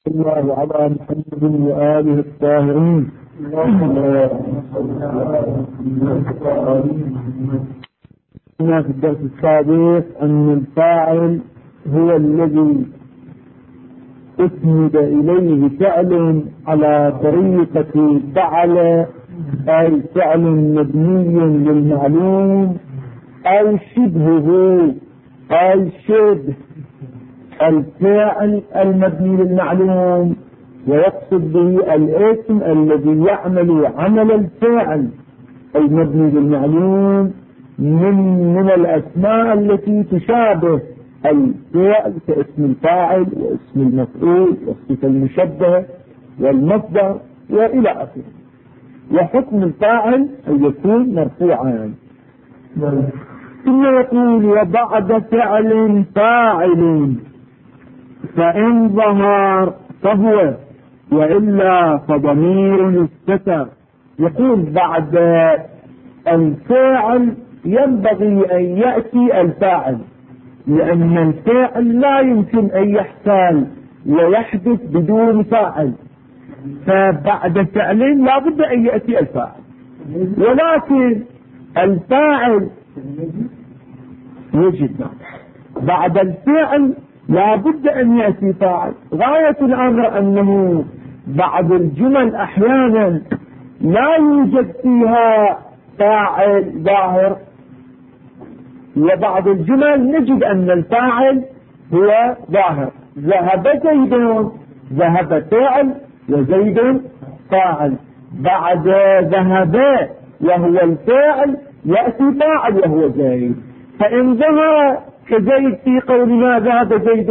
الله على محمد وآله الطاهرين. قلنا في الدرس السابق أن الفاعل هو الذي أسند إليه فعل على طريقة فعل، أي فعل مبني للمعلوم أو شبهه، أي شبه الفعل المبني للمعلوم، ويقصد به الاسم الذي يعمل عمل الفعل المبني للمعلوم من الأسماء التي تشابه الفعل كاسم الفاعل واسم المفعول والصفة المشبهة والمصدر وإلى آخره. وحكم الفاعل أن يكون مرفوعا. ثم يقول: وبعد فعل فاعل فإن ظهر فهو وإلا فضمير استتر. يقول بعد الفاعل ينبغي أن يأتي الفاعل، لأن الفاعل لا يمكن أن يحصل ويحدث بدون فاعل، فبعد فعل لا بد أن يأتي الفاعل. ولكن الفاعل يجب بعد الفعل لا بد أن يأتي فاعل. غاية الأمر أنه بعض الجمل أحيانا لا يوجد فيها فاعل ظاهر، وبعض الجمل نجد أن الفاعل هو ظاهر. ذهب زيد، ذهب فاعل وزيد فاعل. بعد ذهب وهو الفاعل يأتي فاعل وهو زيد. فإن ظهر كزيد في قولنا ذهب زيد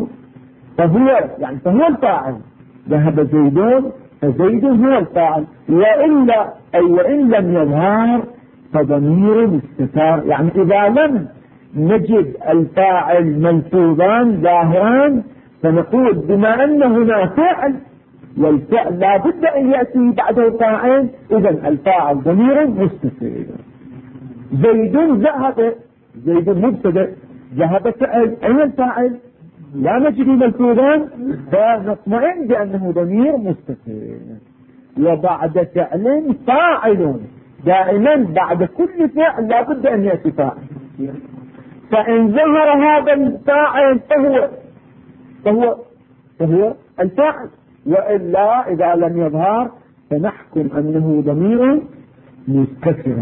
فهو الفاعل، ذهب زيد فزيد هو الفاعل. وإلا أي وإن لم يظهر فضمير استتار، يعني إذا لم نجد الفاعل ملفوظا ظاهرا فنقول بما أن هنا فعل والفعل لا بد أن يأتي بعده فاعل، إذا الفاعل ضمير مستتر. زيد ذهب، زيد مبتدأ، ذهب فعل، أين الفاعل؟ لا نجد ملفوظا فنطمئن بأنه ضمير مستتر. وبعد فعل فاعل، دائما بعد كل فعل لا بد أن يأتي فاعل. فإن ظهر هذا الفاعل فهو الفاعل، وإلا إذا لم يظهر فنحكم أنه ضمير مستتر.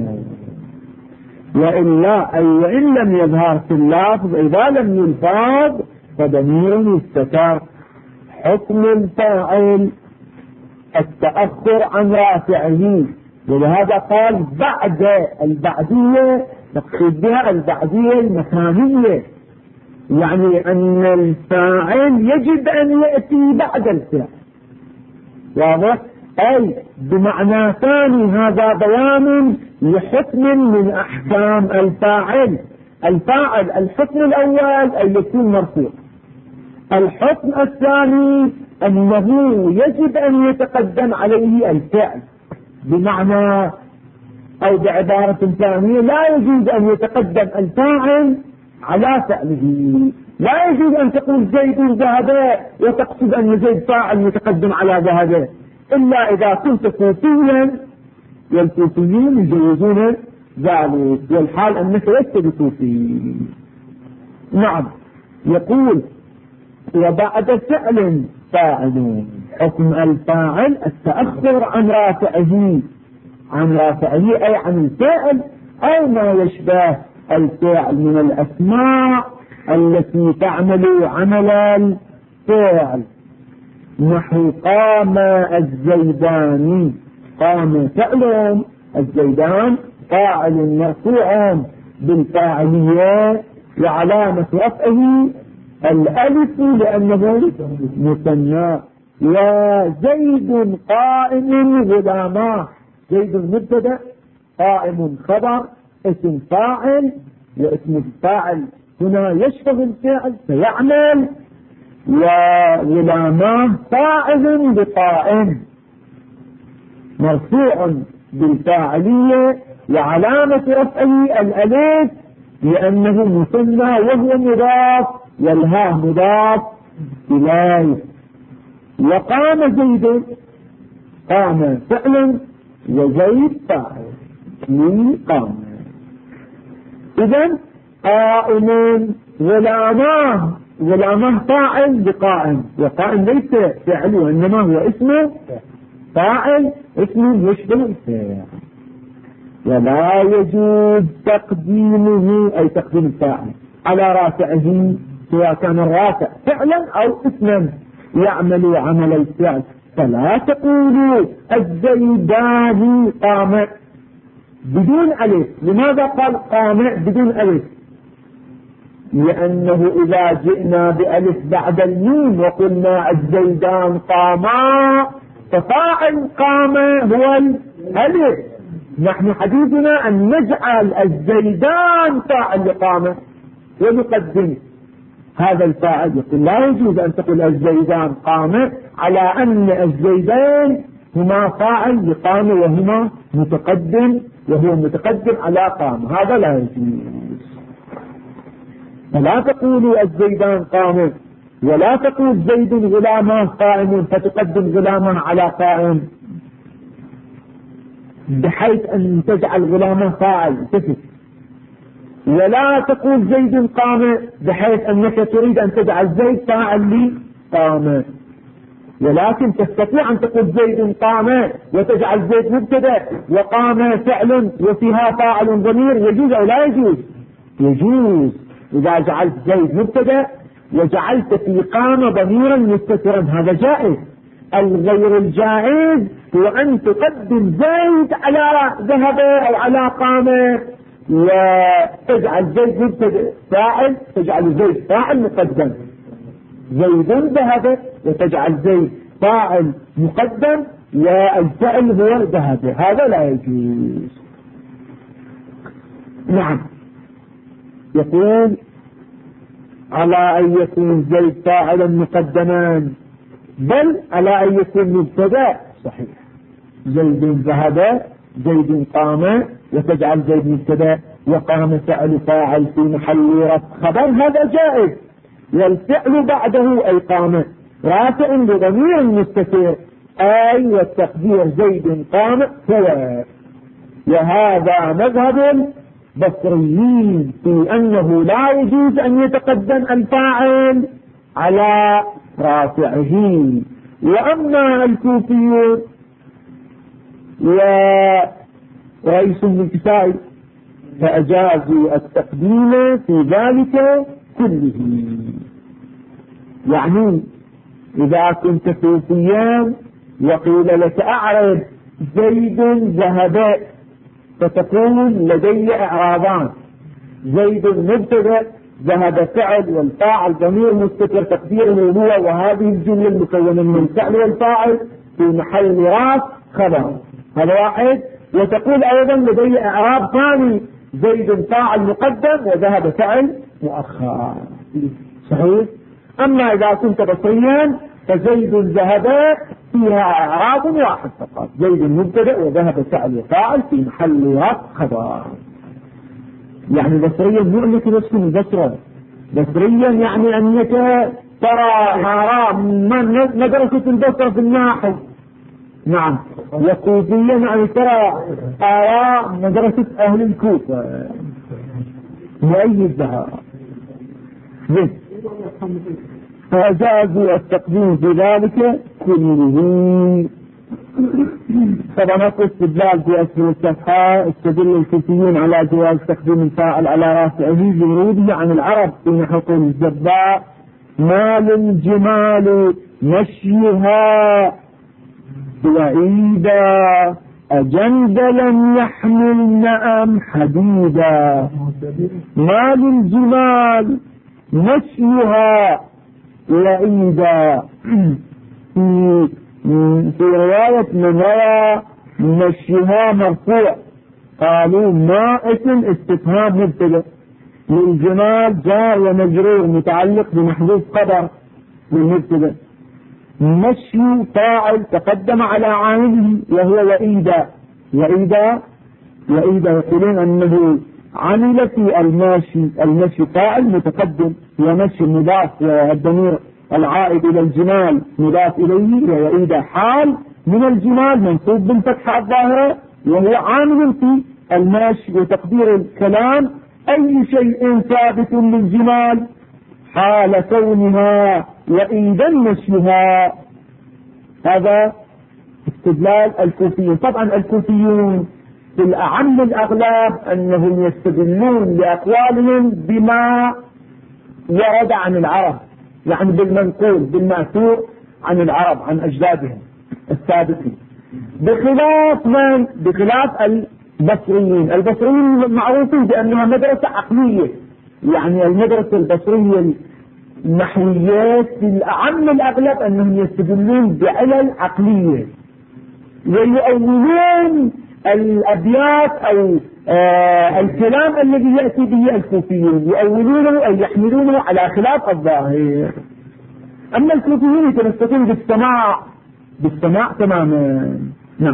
وإلا أي وإن لم يظهر في اللفظ إذا لم يلفظ فضمير مستتر. حكم الفاعل التأخر عن رافعه، ولهذا قال بعد البعدية، نقصد بها البعدية المكانية، يعني أن الفاعل يجب أن يأتي بعد الفعل. واضح؟ أي بمعنى ثاني هذا بيان لحكم من أحكام الفاعل. الفاعل الحكم الأول أن يكون مرفوع، الحكم الثاني أنه يجب أن يتقدم عليه الفعل، بمعنى أو بعبارة ثانية لا يجوز أن يتقدم الفاعل على فعله. لا يجوز أن تقول زيد ذهب وتقصد أن زيد فاعل يتقدم على ذهب، إلا إذا كنت كوفيا، والكوفيين يجوزون ذلك، والحال أنك لست بكوفي. نعم. يقول: وبعد فعل فاعل، حكم الفاعل التأخر عن رافعه، عن رافعه أي عن الفعل أو ما يشبه الفعل من الأسماء التي تعمل عمل الفعل. نحو قام الزيدان، قام فعل، الزيدان فاعل مرفوع بالفاعلية وعلامة رفعه الألف لأنه مثنى. وزيد قائم غلاما، زيد مبتدأ، قائم خبر، اسم فاعل، واسم الفاعل هنا يشبه الفعل فيعمل. وغلاماه فاعل بقائم مرفوع بالفاعلية وعلامة رفعه الألف لأنه مثنى وهو مضاف والهاء مضاف إليه. وقام زيد، قام فعلا وزيد فاعل من قام. إذن قائم غلاماه فاعل بقائم، وقائم ليس فعل وإنما هو اسمه فاعل، اسمه يشبه الفعل. ولا يجوز تقديمه أي تقديم الفاعل على رافعه، سواء كان الرافع فعلا أو اسما يعمل عمل الفعل. فلا تقولوا الزيدان قام بدون ألف. لماذا قال قام بدون ألف؟ لأنه إذا جئنا بألف بعد الميم وقلنا الزيدان قاما ففاعل قام هو الألف. نحن حديثنا أن نجعل الزيدان فاعل لقام ونقدم هذا الفاعل. يقول لا يجوز أن تقول الزيدان قام على أن الزيدان هما فاعل لقام وهما متقدم، وهو متقدم على قام، هذا لا يجوز. فلا تقولوا الزيدان قام، ولا تقول زيد غلامه قائم فتقدم غلامه على قائم بحيث أن تجعل غلامه فاعل تفت. ولا تقول زيد قام بحيث أنك تريد أن تجعل زيد فاعل لقام، ولكن تستطيع أن تقول زيد قام وتجعل زيد مبتدا وقام فعل وفيها فاعل ضمير. يجوز أو لا يجوز؟ يجوز إذا جعلت زيد مبتدا وجعلت في قام ضميرا مستترا، هذا جائز. الغير الجائز هو أن تقدم زيد على ذهب أو على قام وتجعل زيد مبتدا فاعل، تجعل زيد فاعل مقدم، زيد ذهب، وتجعل زيد فاعل مقدم والفعل هو ذهب، هذا لا يجوز. نعم. يقول على أن يكون زيد فاعلا مقدما، بل على أن يكون مبتدا. صحيح، زيد ذهب، زيد قام، وتجعل زيد مبتدا وقام فعل فاعل في محل رفع خبر، هذا جائز. والفعل بعده أي قام رافع بضمير مستتر، أي والتقدير زيد قام هو. وهذا مذهب بصريين في أنه لا يجوز أن يتقدم الفاعل على رافعه. وأما الكوفيون ورئيس الكسائي فأجازوا التقديم في ذلك كله. يعني إذا كنت كوفيا وقيل لك أعرض زيد ذهب، فتقول لدي إعرابان: زيد مبتدأ، ذهب فعل، والفاعل ضمير مستتر تقديره هو، وهذه الجملة المكونة من الفعل والفاعل في محل رفع خبر، هذا واحد. وتقول أيضا لدي إعراب ثاني: زيد فاعل مقدم وذهب فعل مؤخر. صحيح. أما إذا كنت بصريا فزيد ذهب فيها إعراب واحد فقط: زيد مبتدأ وذهب فعل وفاعل في محل رفع خبر. يعني بصريا مو أنك بس من بصرة، بصريا يعني أنك ترى حرام من مدرسة البصرة في النحو. نعم. وكوفيا يعني ترى آراء مدرسة أهل الكوفة مؤيد لها. فأجازوا التقديم في ذلك كله. طبعا أقول استدلال في أسفل الصفحة: استدل الكوفيون على جواز تقديم الفاعل على رافعه بوروده عن العرب في نحو قول الزباء: مال الجمال مشيها وإذا أجندلا يحمل نعم حديدا. مال الجمال مشيها وإذا في رواية من روى مشيها مرفوع، قالوا ما اسم استفهام مبتدأ، للجمال جار ومجرور متعلق بمحذوف خبر للمبتدأ. مشي فاعل تقدم على عامله وهو وإذا. وإذا يقولون أنه عمل في المشي فاعل متقدم، ومشي مضاف والضمير العائد إلى الجمال مضاف إليه ويعيد حال من الجمال منصوب بالفتحة الظاهرة وهو عامل في الماشي. وتقدير الكلام أي شيء ثابت للجمال حال كونها وإذا نشيها. هذا استدلال الكوفيين. طبعا الكوفيون في الأعم الأغلب أنهم يستدلون لأقوالهم بما ورد عن العرب، يعني بالمنقول بالمأثور عن العرب عن أجدادهم السابقين، بخلاف من؟ بخلاف البصريين. البصريين معروفين بأنها مدرسة عقلية، يعني المدرسة البصرية النحويات في الأعم الأغلب أنهم يستدلون بعلل عقلية ويؤولون الأبيات أو الكلام الذي يأتي به الكوفيون يؤولونه أو يحملونه على خلاف الظاهر. أما الكوفيون يتمسكون بالسماع تماما. نعم.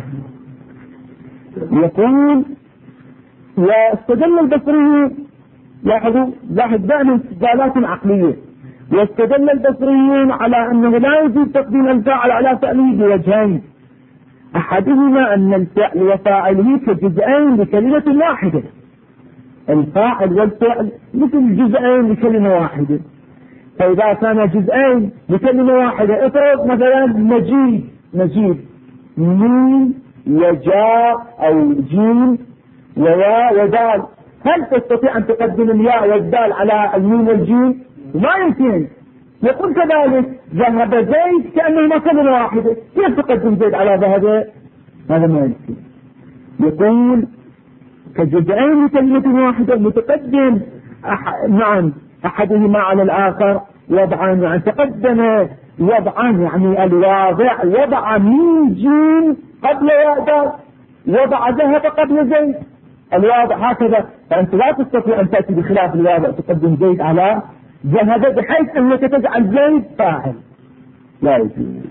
يقول واستدل البصريون، لاحظ دائما استدلالات عقلية. واستدل البصريون على أنه لا يجوز تقديم الفاعل على فعله بوجهين، أحدهما أن الفعل وفاعله كجزئين لكلمة واحدة. الفاعل والفعل مثل جزئين لكلمة واحدة. فإذا كان جزئين لكلمة واحدة، افرض مثلا نجيب ميم وجاء أو جيم وياء ودال، هل تستطيع أن تقدم الياء والدال على الميم والجيم؟ ما يمكن. يقول كذلك ذهب زيد كأنهما كلمة واحدة، كيف تقدم زيد على ذهب؟ هذا ما يمكن. يقول كجزئين كلمة واحدة متقدم نعم أحدهما على الآخر وضعا، يعني تقدم وضعا، يعني الواضع وضع ميم جيم قبل ياء، وضع ذهب قبل زيد، الواضع هكذا. فأنت لا تستطيع أن تأتي بخلاف الواضع تقدم زيد على ذهب بحيث أنك تجعل زيد فاعل، لا يجوز.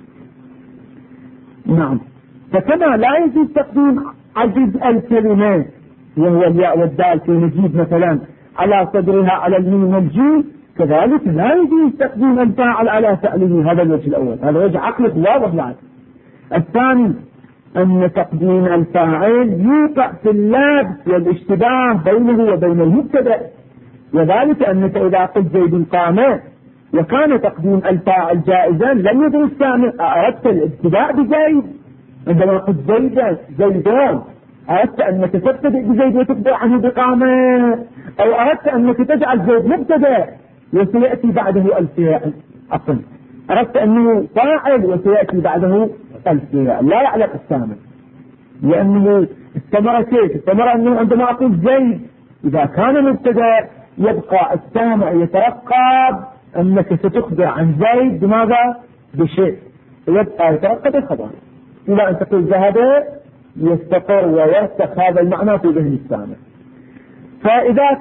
نعم. فكما لا يجوز تقديم عجز الكلمات وهو الياء والدال في نجيب مثلا على صدرها على الميم والجيم، كذلك لا يجوز تقديم الفاعل على فعله. هذا الوجه الأول، هذا وجه عقلك واضح لك. الثاني أن تقديم الفاعل يوقع في اللبس والاشتباه بينه وبين المبتدأ، وذلك أنك إذا قلت زيد قام وكان تقديم الفاعل جائزا لم يدر السامع، أردت الابتداء بزيد عندما قلت زيدان، أردت أنك تبتدئ بزيد وتبدأ عنه بقامة، أو أردت أنك تجعل زيد مبتدأ وسيأتي بعده الفاعل. أصلا أردت أنه فاعل وسيأتي بعده الفاعل، لا يعلق السامع، لأنه الثمرة كيف؟ الثمرة أنه عندما أقول زيد إذا كان مبتدأ يبقى السامع يترقب أنك ستخبر عن زيد بماذا؟ بشيء، يبقى يترقب الخبر إلى أن تقول ذهب، يستقر ويرسخ هذا المعنى في ذهن السامع. فإذا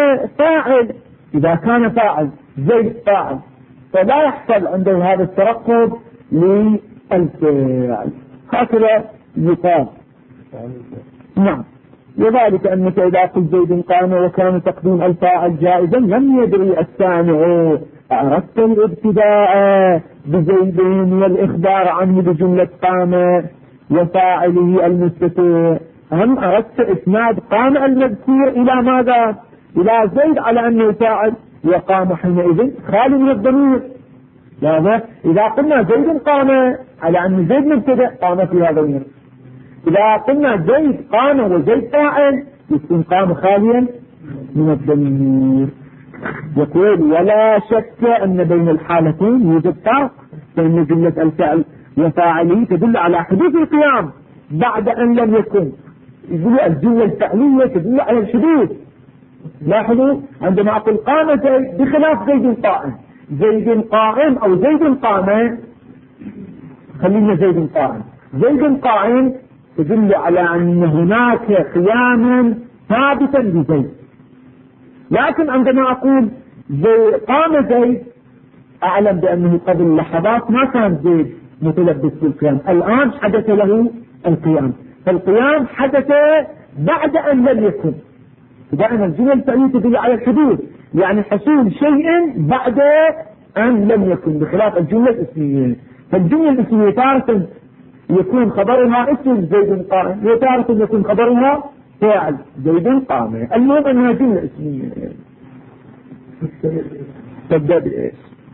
كان فاعل زيد فاعل فلا يحصل عنده هذا الترقب للفعل، هكذا يقال. نعم. وذلك أنك إذا قلت زيد قام وكان تقديم الفاعل جائزا لم يدري السامع أردت الابتداء بزيد والإخبار عنه بجملة قام وفاعله المستتر، أم أردت إسناد قام المذكور إلى ماذا؟ إلى زيد على أنه فاعل، وقام حينئذ خالي من الضمير. إذا قلنا زيد قام على أن زيد مبتدأ قام في هذا الضمير، إذا قلنا زيد قام وزيد فاعل يكون قام خاليا من الضمير. يقول ولا شك أن بين الحالتين يوجد فرق، فإن جملة الفعل وفاعله تدل على حدوث القيام بعد أن لم يكن. يقول الجملة الفعلية تدل على الحدوث. لاحظوا عندما أقول قام زيد بخلاف زيد قائم، زيد قائم أو زيد قام، خلينا زيد قائم، زيد قائم تدل على أن هناك قياما ثابتا لزيد. لكن عندما أقول قام زيد أعلم بأنه قبل لحظات ما كان زيد متلبس بالقيام، الآن حدث له القيام، فالقيام حدث بعد أن لم يكن. دائما الجمل الفعلية تدل على الحدوث، يعني حصول شيء بعد أن لم يكن، بخلاف الجملة الاسمية. فالجملة الاسمية تارة يكون خبرها اسم زيد قائم، وتارة يكون خبرها فاعل زيد قائم. المهم أنها جملة اسمية تبدأ بإيش؟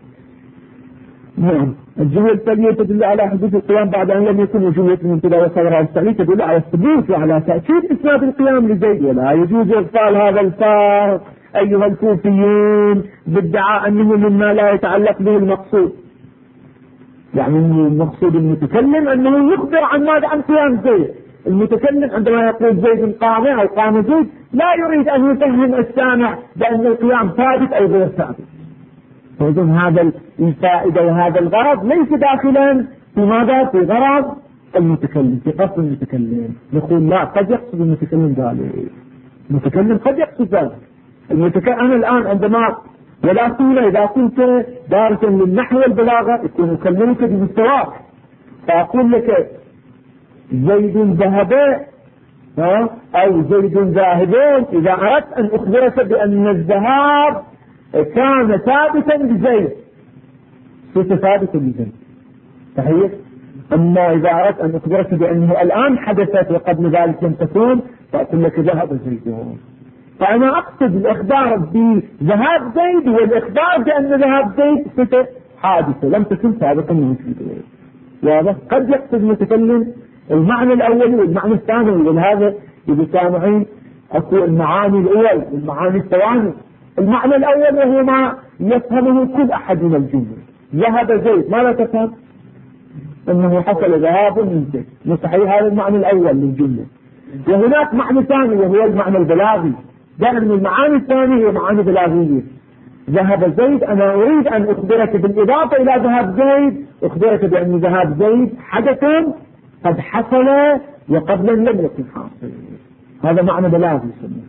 نعم. الجملة التالية تدل على حدوث القيام بعد أن لم يكن جملة المبتدأ وخبرها التالي تدل على الثبوت وعلى تأكيد إسناد القيام لزيد، ولا يجوز إغفال هذا الفرق أيها الكوفيون بادعاء أنه مما لا يتعلق به المقصود. يعني المقصود المتكلم أنه يخبر عن ماذا؟ عن قيام زيد. المتكلم عندما يقول زيد قام أو قام زيد لا يريد أن يفهم السامع بأن القيام ثابت أو غير ثابت. فإذن هذا الفائدة وهذا الغرض ليس داخلا في ماذا؟ في غرض المتكلم، في قصد المتكلم. نقول لا، قد يقصد المتكلم ذلك، المتكلم قد يقصد ذلك. أنا الآن عندما ولكن إذا كنت دارسا للنحو والبلاغة يكون أكلمك بمستواك، فأقول لك زيد ذهب أو زيد ذاهبون، إذا أردت أن أخبرك بأن الذهاب كان ثابتا بزيد صرت ثابتا بزيد، صحيح؟ أما إذا أردت أن أخبرك بأنه الآن حدثت وقبل ذلك لم تكن، فأقول لك ذهب زيد. فأنا أقصد الإخبار بذهاب زيد والإخبار بأن ذهاب زيد صفة حادثة لم تكن سابقا موجودة. واضح؟ قد يقصد المتكلم المعنى الأولي والمعنى الثاني، ولهذا إذا سامعين أكو المعاني الأول والمعاني الثواني. المعنى الأول وهو ما يفهمه كل أحد من الجملة. ذهب زيد، ماذا تفهم؟ أنه حصل ذهاب من زيد، صحيح؟ هذا المعنى الأول للجملة. وهناك معنى ثاني وهو المعنى البلاغي. دائما المعاني الثانية هي معاني بلاغية. ذهب زيد، أنا أريد أن أخبرك بالإضافة إلى ذهاب زيد، أخبرك بأن ذهاب زيد حدث قد حصل وقبلا لم يكن حاصل. هذا معنى بلاغي يسمى.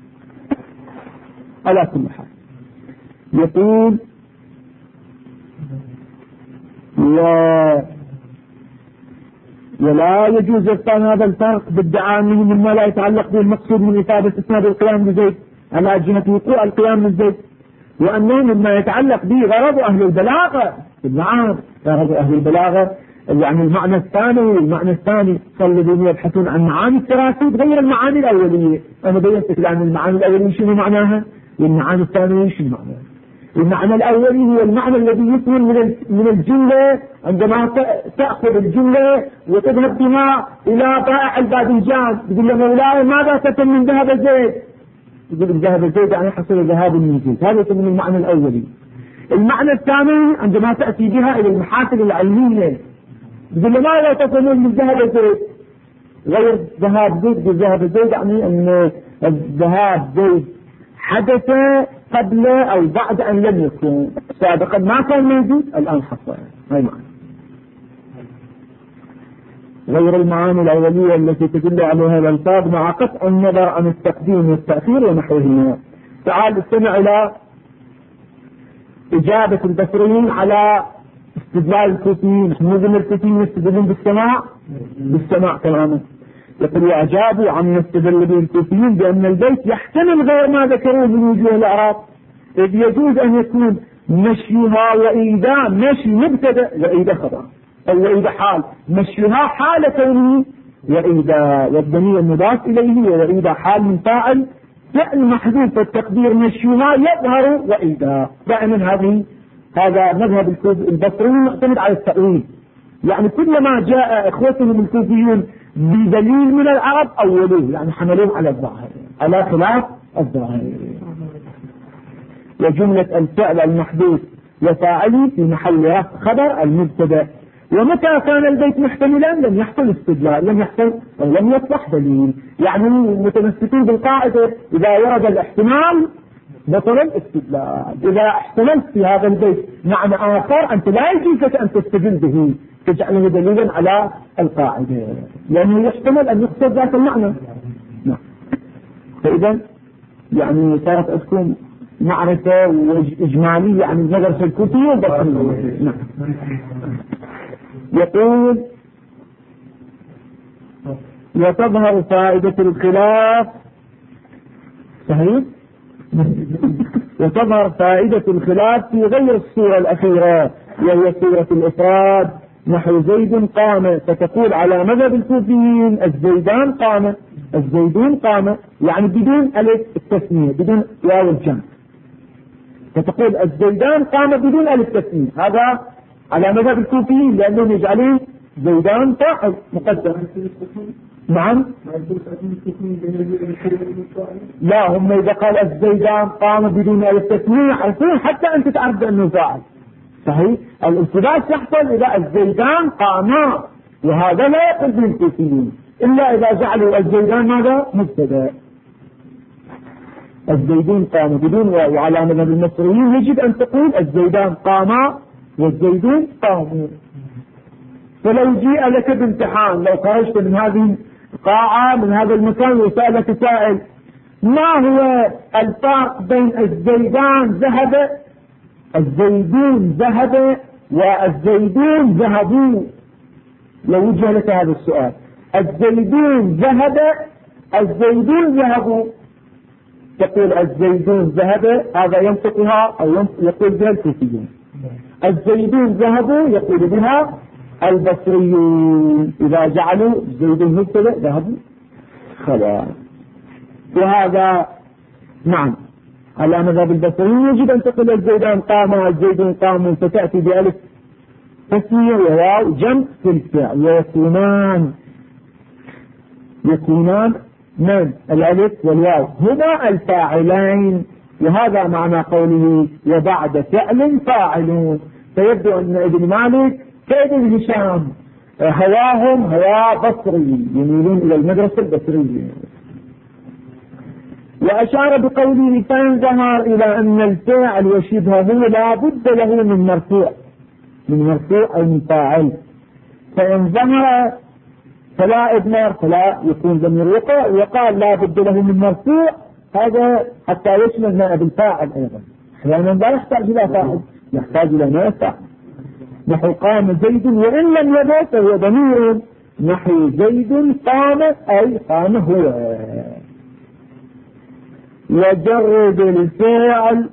على كل حال يقول ولا يجوز إبطال هذا الفرق بادعاء أنه مما لا يتعلق به المقصود من إفادة إسناد القيام بزيد على جهة وقوع القيام بزيد، وأنه مما يتعلق به غرض أهل البلاغة. بالمعنى غرض أهل البلاغة يعني المعنى الثاني والمعنى الثاني صلبون يبحثون عن معاني التراكيب غير المعاني الأولية. أنا بينتك لأن المعاني الأولية شنو معناها والمعاني الثانية شنو معناها. المعنى الأولي هو المعنى الذي يكمل من الجملة عندما تأخذ الجملة وتذهب بها إلى بائع الباذنجان، تقول له مولاي ماذا تتم من ذهب زيد؟ يقول ذهب زيد يعني حصل ذهاب من زيد. هذا يسمى المعنى الأولي. المعنى الثاني عندما تأتي بها إلى المحاسن العلمية تقول له ماذا تتم من ذهب زيد؟ غير ذهاب زيد، ذهب زيد يعني أن الذهاب زيد حدث قبل أو بعد أن لم يكن، سابقا ما كان موجود الآن حصل. هاي معنى غير المعاني الأولية التي تدل عليها الألفاظ مع قطع النظر عن التقديم والتأخير ونحوهما. تعال استمع إلى إجابة البصريين على استدلال الكوفيين. نظم الكوفيين يستدلون بالسماع تماما. يقول وأجابوا عن استدل به الكوفيين بأن البيت يحتمل غير ما ذكروه من وجوه الأعراب، إذ يجوز أن يكون مشيها وإيدا مشي مبتدأ وإيدا خبر أو وإيدا حال، مشيها حال كونه وإيدا، والضمير المضاف إليه وإيدا حال من فاعل فعل محذوف، التقدير مشيها يظهر وإيدا. دائما هذا مذهب البصريين معتمد على التأويل. يعني كلما جاء إخوتهم الكوفيون بدليل من العرب أولوه، يعني حملوه على الظاهر على خلاف الظاهر. وجملة الفعل المحذوف وفاعله في محل خبر المبتدا. ومتى كان البيت محتملا لم يحصل استدلال، لم يحصل أو لم يصلح دليل. يعني المتمسكين بالقاعدة إذا ورد الاحتمال بطل الاستدلال. إذا احتملت في هذا البيت معنى آخر أنت لا يجوز لك أن تستدل به تجعله دليلا على القاعدة، لأنه يحتمل أن يقصد ذات المعنى. نعم. فإذا يعني صارت أسكن معرفة وإجمالية عن المدرسة الكوفية والبصرية. نعم. يقول وتظهر فائدة الخلاف. صحيح؟ وتظهر فائدة الخلاف في غير الصورة الأخيرة وهي صورة الإفراد، نحو زيد قام، فتقول على مذهب الكوفيين الزيدان قام، الزيدون قام، يعني بدون ألف التثنية، بدون واو الجمع، فتقول الزيدان قام بدون ألف التثنية. هذا على مذهب الكوفيين لأنهم يجعلون زيدان فاعل مقدم. نعم، لا، هم إذا قال الزيدان قام بدون ألف التثنية عرفون حتى أنت تعرف أنه فاعل. صحيح، الالتباس يحصل إذا الزيدان قاما، وهذا لا يقل به الكوفيين إلا إذا جعلوا الزيدان ماذا؟ مبتدأ. الزيدون قام بدون واو، وعلى مذهب المصريين يجب أن تقول الزيدان قاما والزيدون قاموا. فلو جيء لك بامتحان، لو خرجت من هذه القاعة من هذا المكان وسألك سائل ما هو الفرق بين الزيدان ذهب، الزيدون ذهب والزيدون ذهبوا، لو وجه لك هذا السؤال الزيدون ذهب الزيدون ذهبوا، تقول الزيدون ذهب، هذا ينطقها أو يقول بها الكوفيون. الزيدون ذهبوا يقول بها البصريون، إذا جعلوا الزيدون مبتدأ ذهبوا خلاص. وهذا نعم على مذهب البصريين يجب أن تقول الزيدان قام الزيدون قاموا، فتأتي بألف تثنية وواو جمع في الفعل، يكونان من الألف والواو هما الفاعلين، وهذا معنى قوله وبعد فعل فاعلون. فيبدو أن ابن مالك كابن هشام هواهم هوا بصري، يميلون إلى المدرسة البصرية. وأشار بقوله فإن ظهر إلى أن الفاعل وشبهه لا بد له من مرفوع، أو من فاعل، فإن ظهر فلا إضمار فلا يكون ضمير وقع، وقال لا بد له من مرفوع، هذا حتى يشمل نائب الفاعل أيضا، أحيانا لا يحتاج إلى فاعل، يحتاج إلى نائب فاعل، نحو قام زيد وإن لم يبت فهو ضمير، نحو زيد قام أي قام هو. وجرد الفعل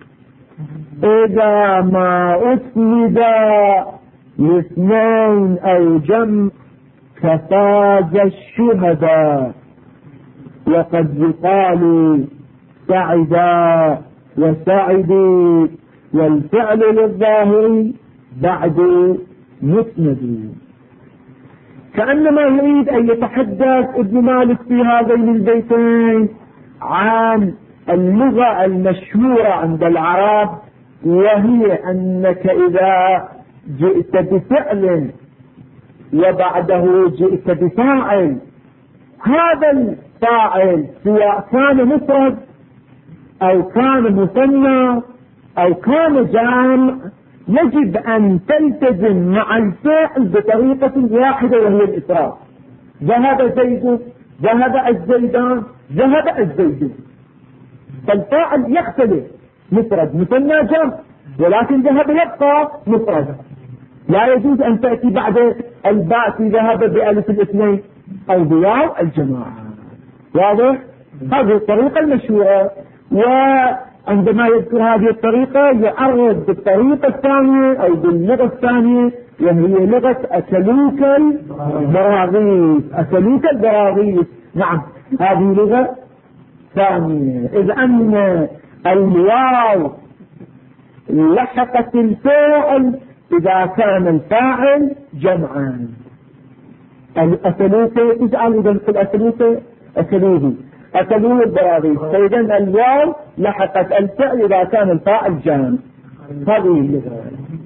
إذا ما أسند لاثنين أو جمع كفاز الشهداء، وقد يقال سعدا وسعدوا، والفعل للظاهر بعد مسند. كأنما يريد أن يتحدث ابن مالك في هذين البيتين عن اللغة المشهورة عند العرب، وهي أنك إذا جئت بفعل وبعده جئت بفاعل، هذا الفاعل سواء كان مفرد أو كان مثنى أو كان جامع يجب أن تلتزم مع الفعل بطريقة واحدة وهي الإفراد. ذهب زيد، ذهب الزيدان، ذهب الزيدون. فالفاعل يختلف مفرد مثنى جمع، ولكن ذهب يبقى مفرد. لا يجوز أن تأتي بعد الباء في ذهب بألف الاثنين أو بواو الجماعة. واضح؟ هذه الطريقة المشهورة. وعندما يذكر هذه الطريقة يعرض بالطريقة الثانية أو باللغة الثانية، وهي لغة أكلوك البراغيث. أكلوك البراغيث، نعم هذه لغة ثانية. إذ أن الواو لحقت الفاعل إذا كان الفاعل جمعا. أكلوك تجعل إذا في الأكلوك أكلوه، أكلوه البراغيث، فإذا الواو لحقت الفعل إذا كان الفاعل جمع. هذه اللغة.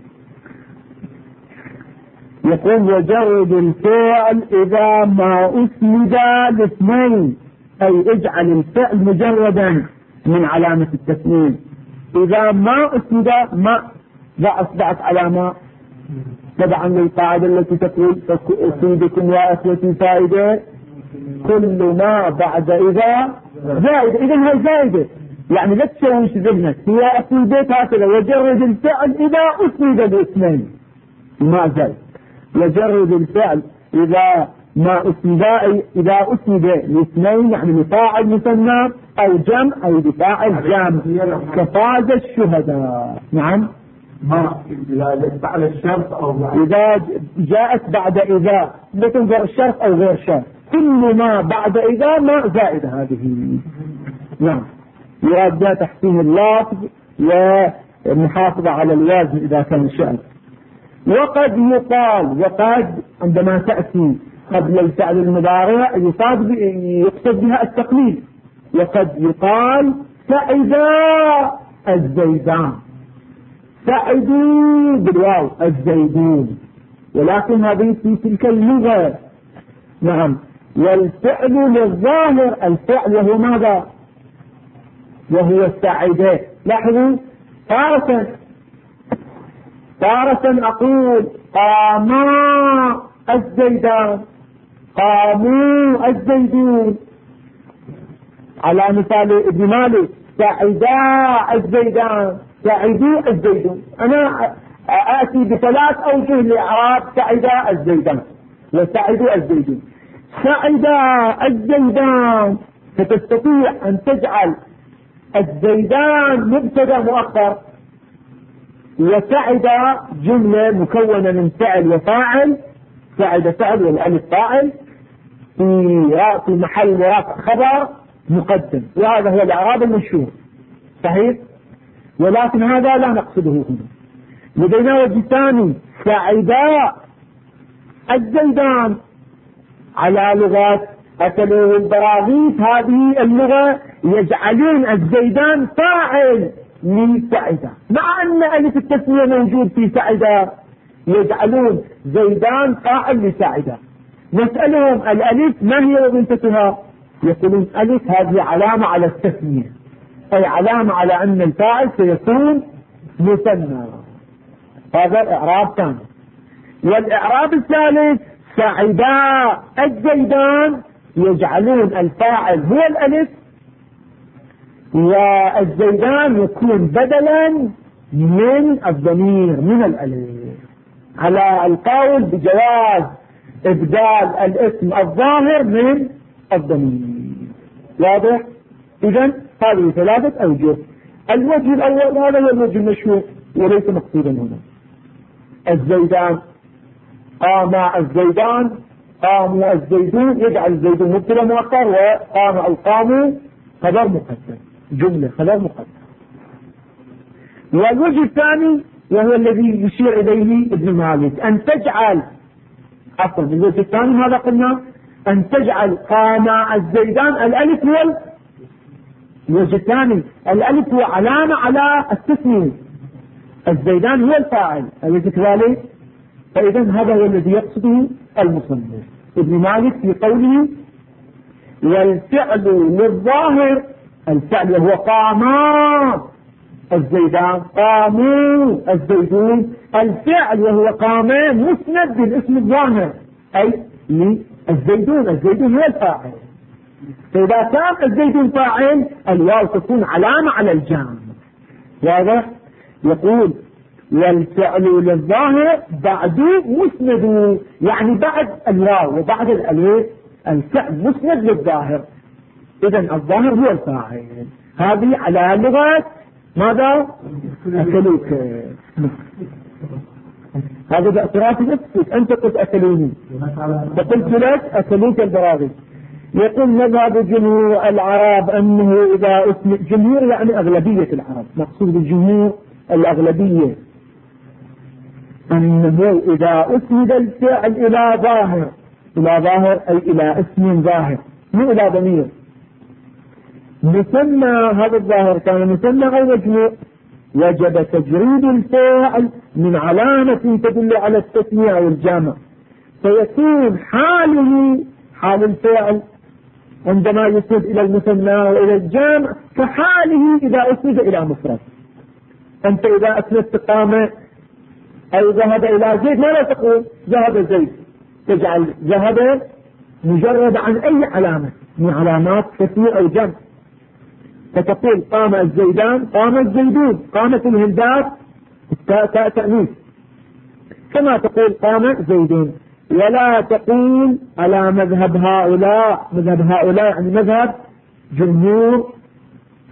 يقول وجرد الفعل إذا ما أسند لاثنين، أي اجعل الفعل مجردا من علامة التثنين. إذا ما أسند ما لا أصبحت علامة تبعا للقاعدة التي تقول أصيبكم يا أخوتي فائدة كل ما بعد إذا زائدة. إذا هي زائدة، يعني لا تسويش ذهنك هي أصيبت هكذا. وجرد الفعل إذا أسند لاثنين ما زائد. وجرد الفعل إذا ما أسند، إذا أسند لاثنين يعني لفاعل مثنى أو جمع أو بفاعل جمع كفاز الشهداء. نعم. ما إذا بعد الشرط أو بعد إذا جاءت بعد إذا بتنظر الشرط أو غير شرط، كل ما بعد إذا ما زائدة هذه. نعم. يراد بها تحسين اللفظ والمحافظة على الوزن إذا كان شأن. وقد يقال، وقد عندما تأتي قبل الفعل المضارع يقصد بها التقليل. وقد يقال سعدا الزيدان، سعدوا بالواو الزيدون، ولكن هذه في تلك اللغة. نعم. والفعل للظاهر الفعل وهو ماذا؟ وهو السعيدة. لاحظوا تارة أقول قاما الزيدان، قاموا الزيدون، على مثال ابن مالك سعدا الزيدان، سعدوا الزيدون. أنا آتي بثلاث أوجه لإعراب سعدا الزيدان وسعدوا الزيدون. سعدا الزيدان فتستطيع أن تجعل الزيدان مبتدا مؤخر، وسعد جملة مكونة من فعل وفاعل، سعد فعل والألف فاعل في محل رفع خبر مقدم، وهذا هو الإعراب المشهور صحيح. ولكن هذا لا نقصده هنا. لدينا وجه ثاني سعدا الزيدان على لغة أكلوا البراغيث، هذه اللغة يجعلون الزيدان فاعل لسعدا، مع أن ألف التسمية موجود في سعدا يجعلون زيدان فاعل لسعدا. نسألهم الألف ما هي وظيفتها؟ يقولون ألف هذه علامة على التسمية، أي علامة على أن الفاعل سيكون مثنى. هذا إعراب ثاني. والإعراب الثالث سعدا الزيدان يجعلون الفاعل هو الألف، والزيدان يكون بدلا من الضمير من الألف، على القول بجواز إبدال الاسم الظاهر من الضمير. واضح؟ إذن هذه ثلاثة أوجه. الوجه الأول هذا هو الوجه المشهور وليس مقصودا هنا. الزيدان، قام الزيدان، قاموا الزيدون، يجعل الزيدون مبتدا مؤخر وقام أو قاموا خبر مقدم، جملة خبر مقدم. والوجه الثاني وهو الذي يشير إليه ابن مالك، أن تجعل عفوا الوجه الثاني هذا قلنا أن تجعل قام الزيدان الألف هو الوجه الثاني، الألف هو علامة على التسمية، الزيدان هو الفاعل، أليس كذلك؟ فإذا هذا هو الذي يقصده المصنف ابن مالك في قوله والفعل للظاهر، الفعل هو قاما الزيدان، قاموا الزيدون، الفعل وهو قاما مسند بالاسم الظاهر أي للزيدون، الزيدون هو الفاعل. فإذا كان الزيدون فاعل الواو تكون علامة على الجمع. واضح؟ يقول والفعل للظاهر بعد مسند، يعني بعد الواو وبعد الألف الفعل مسند للظاهر، إذن الظاهر هو الفاعل. هذه على لغة ماذا؟ أكلوك. هذا باعتراف نفسك، أنت قلت أكلوني فقلت لك أكلوك البراغيث. يقول مذهب جمهور العرب أنه إذا اسم جمهور يعني أغلبية العرب، مقصود بالجمهور الأغلبية، أنه إذا أسند الفعل إلى ظاهر، إلى ظاهر أي إلى اسم ظاهر مو إلى ضمير، مثنى، هذا الظاهر كان مثنى أو مجموع، وجب تجريد الفاعل من علامة تدل على التثنية أو الجمع، فيكون حاله حال الفعل عندما يسند إلى المثنى وإلى الجمع كحاله إذا أسند إلى مفرد. أنت إذا أسندت قامة أو ذهب إلى زيد ماذا تقول؟ ذهب زيد، تجعل ذهب مجرد عن أي علامة من علامات تثنية أو جمع، فتقول قام الزيدان، قام الزيدون، قامت الهندات تاء تأنيث، كما تقول قام زيدون. ولا تقول على مذهب هؤلاء، مذهب هؤلاء يعني مذهب جمهور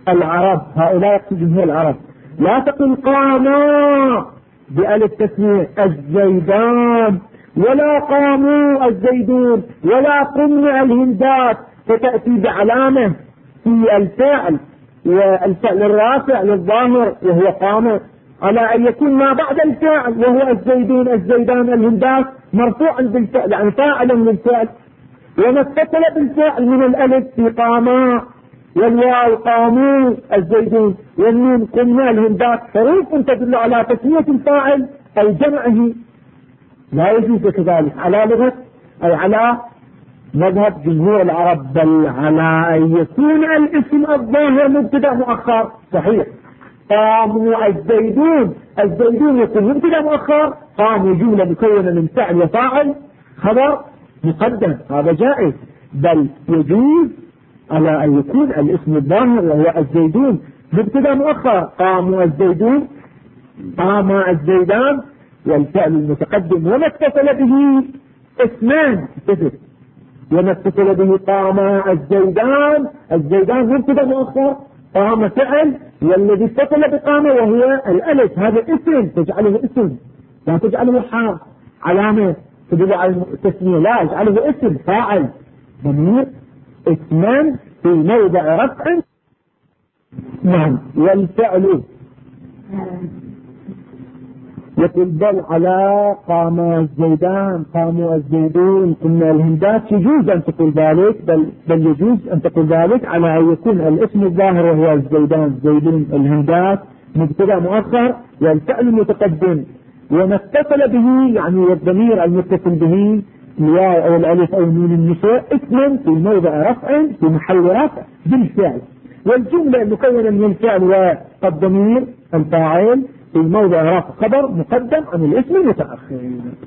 العرب، هؤلاء يقصد جمهور العرب، لا تقل قاما بألف تسمية الزيدان، ولا قاموا الزيدون، ولا قمنا الهندات، فتأتي بعلامة في الفعل، والفعل الرافع للظاهر وهو قام، على أن يكون ما بعد الفعل وهو الزيدون الزيدان الهندات مرفوعا بالفعل، يعني فاعلا للفعل، وما اتصل بالفعل من الألف في قاما، والواو قاموا الزيدون، والنون قمنا الهندات، حروف تدل على تسمية الفاعل أو جمعه، لا يجوز كذلك على لغة أي على مذهب جمهور العرب، بل على أن يكون الاسم الظاهر مبتدأ مؤخر. صحيح، قاموا الزيدون، الزيدون يكون مبتدأ مؤخر، قاموا جملة مكونة من فعل وفاعل خبر مقدم، هذا جائز، بل يجوز على أن يكون الاسم الظاهر وهو الزيدون مبتدأ مؤخر، قاموا الزيدون، قام الزيدان، والفعل المتقدم وما اتصل به اسمان كذب، وما اتصل به قام الزيدان، الزيدان مبتدأ مؤخر، قام فعل، والذي اتصل بقام وهو الألف، هذا اسم تجعله اسم، لا تجعله حال علامة تدل على التسمية، لا اجعله اسم فاعل ضمير اسمان في موضع رفع. نعم، والفعل يقول بل على قام الزيدان، قاموا الزيدون، قمنا الهندات، يجوز أن تقول ذلك، بل يجوز أن تقول ذلك على أن يكون الاسم الظاهر وهو الزيدان الزيدون الهندات مبتدأ مؤخر، والفعل المتقدم وما اتصل به يعني الضمير المتصل به الواو أو الألف أو نون النساء اسم في موضع رفع في محل رفع بالفعل، والجملة المكونة من الفعل والضمير الفاعل في موضع رفع خبر مقدم عن الاسم المتأخر.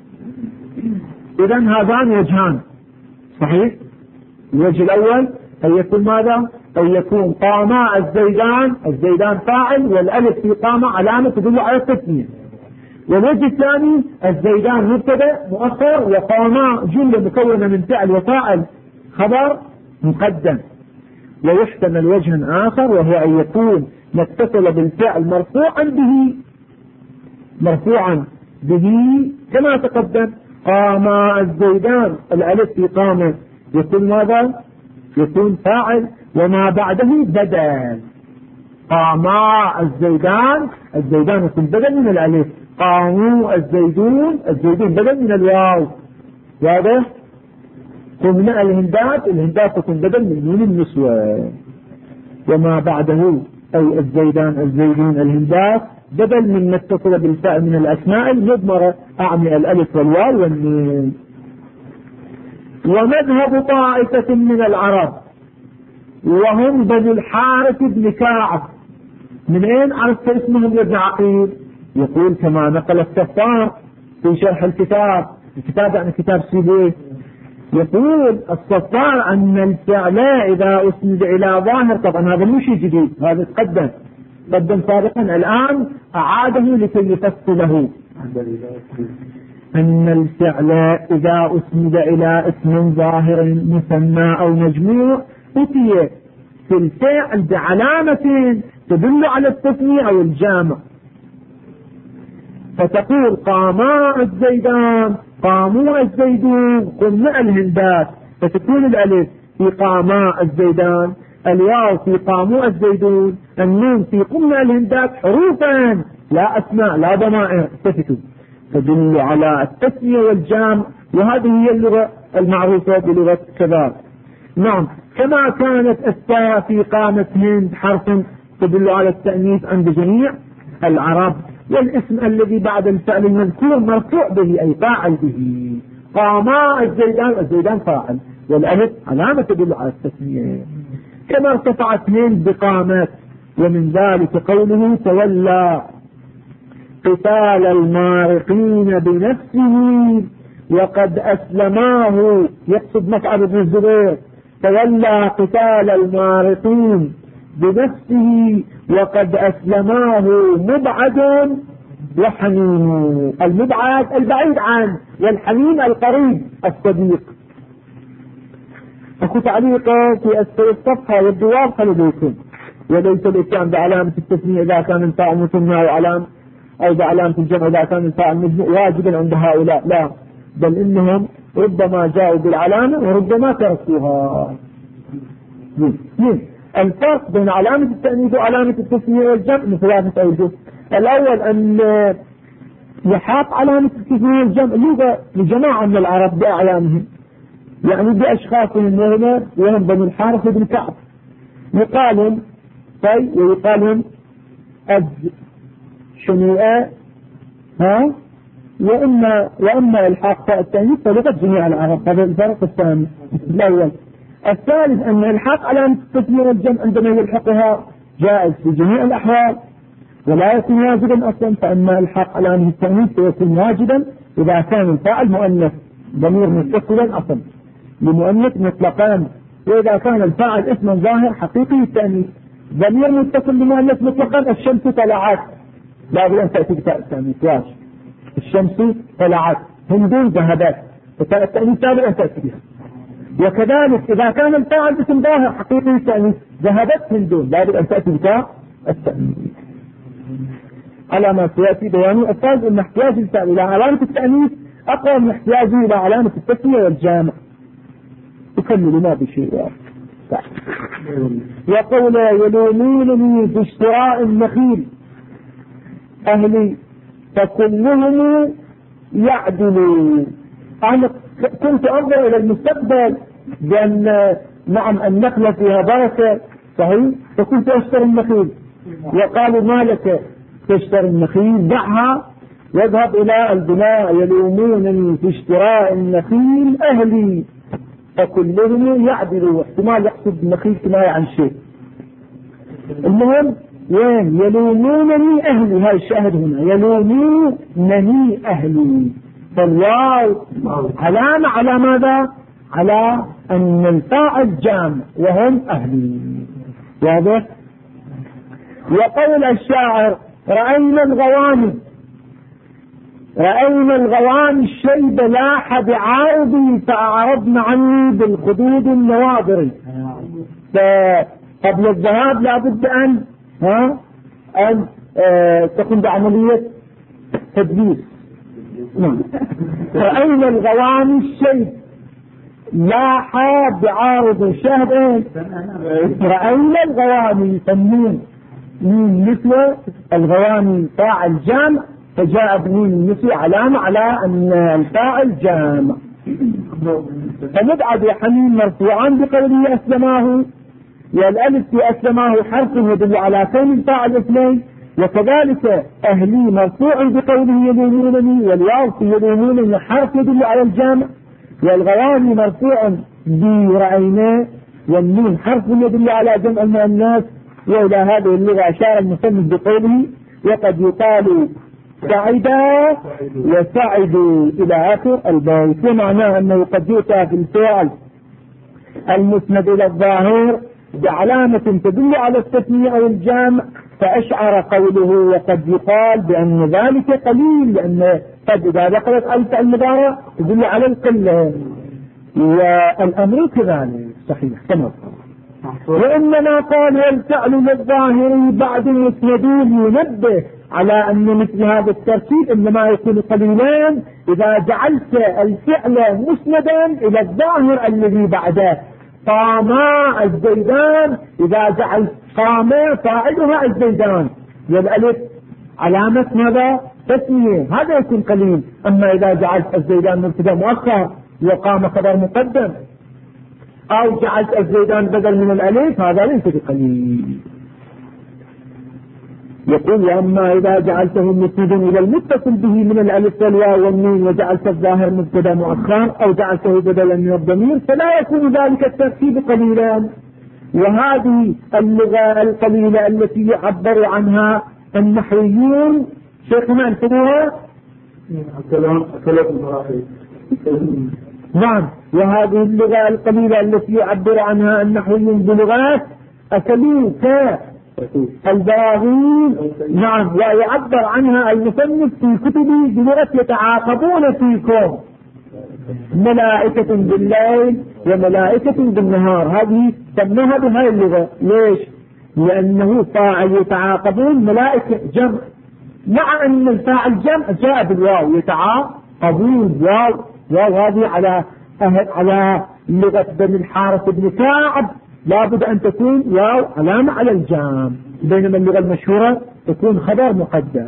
إذن هذان وجهان صحيح. الوجه الأول أن يكون ماذا؟ أن يكون قاما الزيدان، الزيدان فاعل والألف في قاما علامة تدل على التسمية. والوجه الثاني الزيدان مبتدأ مؤخر، وقاما جملة مكونة من فعل وفاعل خبر مقدم. ويحتمل وجه آخر وهو أن يكون متصل بالفعل مرفوعا به كما تقدم، قام الزيدان الألف في قام يكون ماذا؟ يكون فاعل، وما بعده بدل، قام الزيدان، الزيدان يكون بدل من الألف، قاموا الزيدون، الزيدون بدل من الواو، واضح؟ قمنا الهندات، الهندات تكون بدل من نون النسوة، وما بعده أي الزيدان الزيدون الهندات بدل من ما اتصل بالفاء من الأسماء المضمرة، أعني الألف والواو والنون. ومذهب طائفة من العرب وهم بني الحارث بن كعب، من أين عرفت اسمهم يا ابن عقيل؟ يقول كما نقل السفار في شرح الكتاب يعني كتاب سيبويه، يقول السفار أن الفعل إذا أسند إلى ظاهر، طبعا هذا مش جديد، هذا قدم سابقا، الآن أعاده لكي يفصله، أن الفعل إذا أسند إلى اسم ظاهر مثنى أو مجموع أتي في الفعل بعلامة تدل على التثنية أو الجامع، فتقول قاما الزيدان، قاموا الزيدون، قمنا الهندات، فتكون الألف في قاما الزيدان، الواو في قاموا الزيدون، النون في قمنا الهندات، حروفا لا أسماء لا ضمائر تدل على التثنية والجامع، وهذه هي اللغة المعروفة بلغة كذا. نعم، كما كانت التاء في قامة هند حرف تدل على التأنيث عند جميع العرب، والاسم الذي بعد الفعل المذكور مرفوع به أي فاعل به، قاما الزيدان، الزيدان فاعل، والألف علامة تدل على التسمية. كما ارتفعت هند بقامات، ومن ذلك قوله تولى قتال المارقين بنفسه وقد أسلماه، يقصد مصعب بن الزبير، تولى قتال المارقين بنفسه وقد أسلماه مبعد وحنين، المبعد البعيد عنه، والحنين القريب الصديق. أكو تعليق في الصفحة والدوار خلدوكم. وليس الاتيان بعلامة التثنية إذا كان الفاعل مثنى أو بعلامة الجمع إذا كان الفاعل مجموع واجبا عند هؤلاء، لا، بل إنهم ربما جاءوا بالعلامة وربما تركوها. الفرق بين علامة التأنيث وعلامة التثنية والجمع من ثلاثة أوجه. الأول أن يحاط علامة التثنية والجمع لغة لجماعة من العرب بأعلامهم، يعني بأشخاصهم وهم بني الحارث بن كعب، يقالهم ويقالهم شنيئة وإما الحاق التأنيث فلغة جميع العرب. هذا الفرق الثاني الأول. الثالث أن الحاق علامة التثنية والجمع عندما يلحقها جائز في جميع الأحوال ولا يكون واجبا أصلا، فأما الحاق علامة التأنيث فيكون واجبا إذا كان الفاعل مؤنث ضمير متصلا أصلا لمؤنث مطلقان، وإذا كان الفاعل اسما ظاهر حقيقي التأنيث ضمير متصل لمؤنث مطلقا. الشمس طلعت لا بد أن تأتي بتاء التأنيث واجب، الشمس طلعت، هندون ذهبت، فتاء التأنيث لا بد أن تأتي بها. وكذلك إذا كان الفاعل اسم ظاهر حقيقي التأنيث ذهبت هندون لا بد أن تأتي بتاء التأنيث على ما سيأتي بيانه. الثالث أن احتياج الفاعل إلى علامة التأنيث أقوى من احتياجه إلى علامة التثنية والجامع. يكملنا بشيء واحد. يقول يلومونني باشتراء النخيل أهلي فكلهم يعدلوا. أنا كنت أنظر إلى المستقبل بأن نعم النخلة فيها بركة صحيح، فكنت أشتري النخيل، وقالوا ما لك تشتري النخيل؟ دعها يذهب إلى البناء. يلومونني في اشتراء النخيل أهلي فكلهم يعدلوا، احتمال يقصد النخيل كناية عن شيء. المهم وين يلومونني أهلي، هاي الشاهد هنا، يلومونني أهلي، فالواو علامة على ماذا؟ على أن الفاعل جامع وهم أهلي. واضح؟ وقول الشاعر رأينا الغواني الشيب لاح بعارضي فأعرضن عني بالخدود النواظر. فقبل الذهاب لابد أن تقوم بعملية تدليس. رأينا الغواني الشيب لاح بعارض شاهد. رأينا الغواني تنمين من نسوة الغواني فاعل جامع، فجاء بنين النسوة علامة على أن الفاعل جامع. فنبعد يا حميم مرفوعان بقوله أسلماه، والألف في أسلماه حرف يدل على كون الفاعل اثنين، وكذلك أهلي مرفوع بقوله يلومونني، والواو في يلومونني حرف يدل على الجامع، والغواني مرفوع برأينا، والنون حرف يدل على جمع المؤنث. وإلى هذه اللغة أشار المصنف بقوله وقد يقال سعدا وسعدوا إلى آخر البيت، ومعناه أنه قد يؤتى في الفعل المسند إلى الظاهر بعلامة تدل على التثنية أو الجمع، فأشعر قوله وقد يقال بأن ذلك قليل، لأن قد إذا دخلت ألف المضارع تدل على القلة، والأمر كذلك صحيح تمام. وإنما قال والفعل للظاهر بعد المسندون، ينبه على أن مثل هذا الترتيب إنما يكون قليلان إذا جعلت الفعل مسندا إلى الظاهر الذي بعده. قاما الزيدان، إذا جعلت قاما فاعلها الزيدان والألف علامة ماذا؟ تثنية، هذا يكون قليل. أما إذا جعلت الزيدان مبتدا مؤخر وقام خبر مقدم، أو جعلت الزيدان بدل من الألف، هذا ليس بقليل. يقول وأما إذا جعلته مسندا إلى المتصل به من الألف والواو والنون، وجعلت الظاهر مبتدا مؤخر، أو جعلته بدلا من الضمير، فلا يكون ذلك الترتيب قليلا. وهذه اللغة القليلة التي يعبر عنها النحويون شيخنا انتبهوا. نعم، وهذه اللغة القليلة التي يعبر عنها النحويون بلغات أكلوا البراغين. نعم، ويعبر عنها المصنف في كتبه بلغة يتعاقبون فيكم، ملائكة بالليل وملائكة بالنهار. هذه سماها بهذه اللغة. ليش؟ لأنه فاعل يتعاقبون ملائكة جمع، مع أن الفاعل جمع جاء بالواو يتعاقبون، واو هذه على لغة بني الحارث بن كعب لابد أن تكون واو علامة على الجمع، بينما اللغة المشهورة تكون خبر مقدم.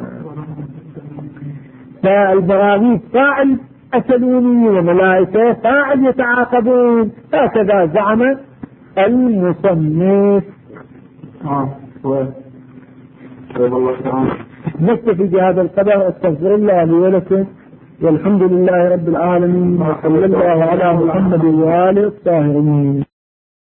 فالبراغيث فاعل أكلوني وملائكة فاعل يتعاقبون، هكذا زعم المصنف. نكتفي بهذا القدر، استغفر الله لي ولكم، والحمد لله رب العالمين، وصلى الله على محمد وآله الطاهرين.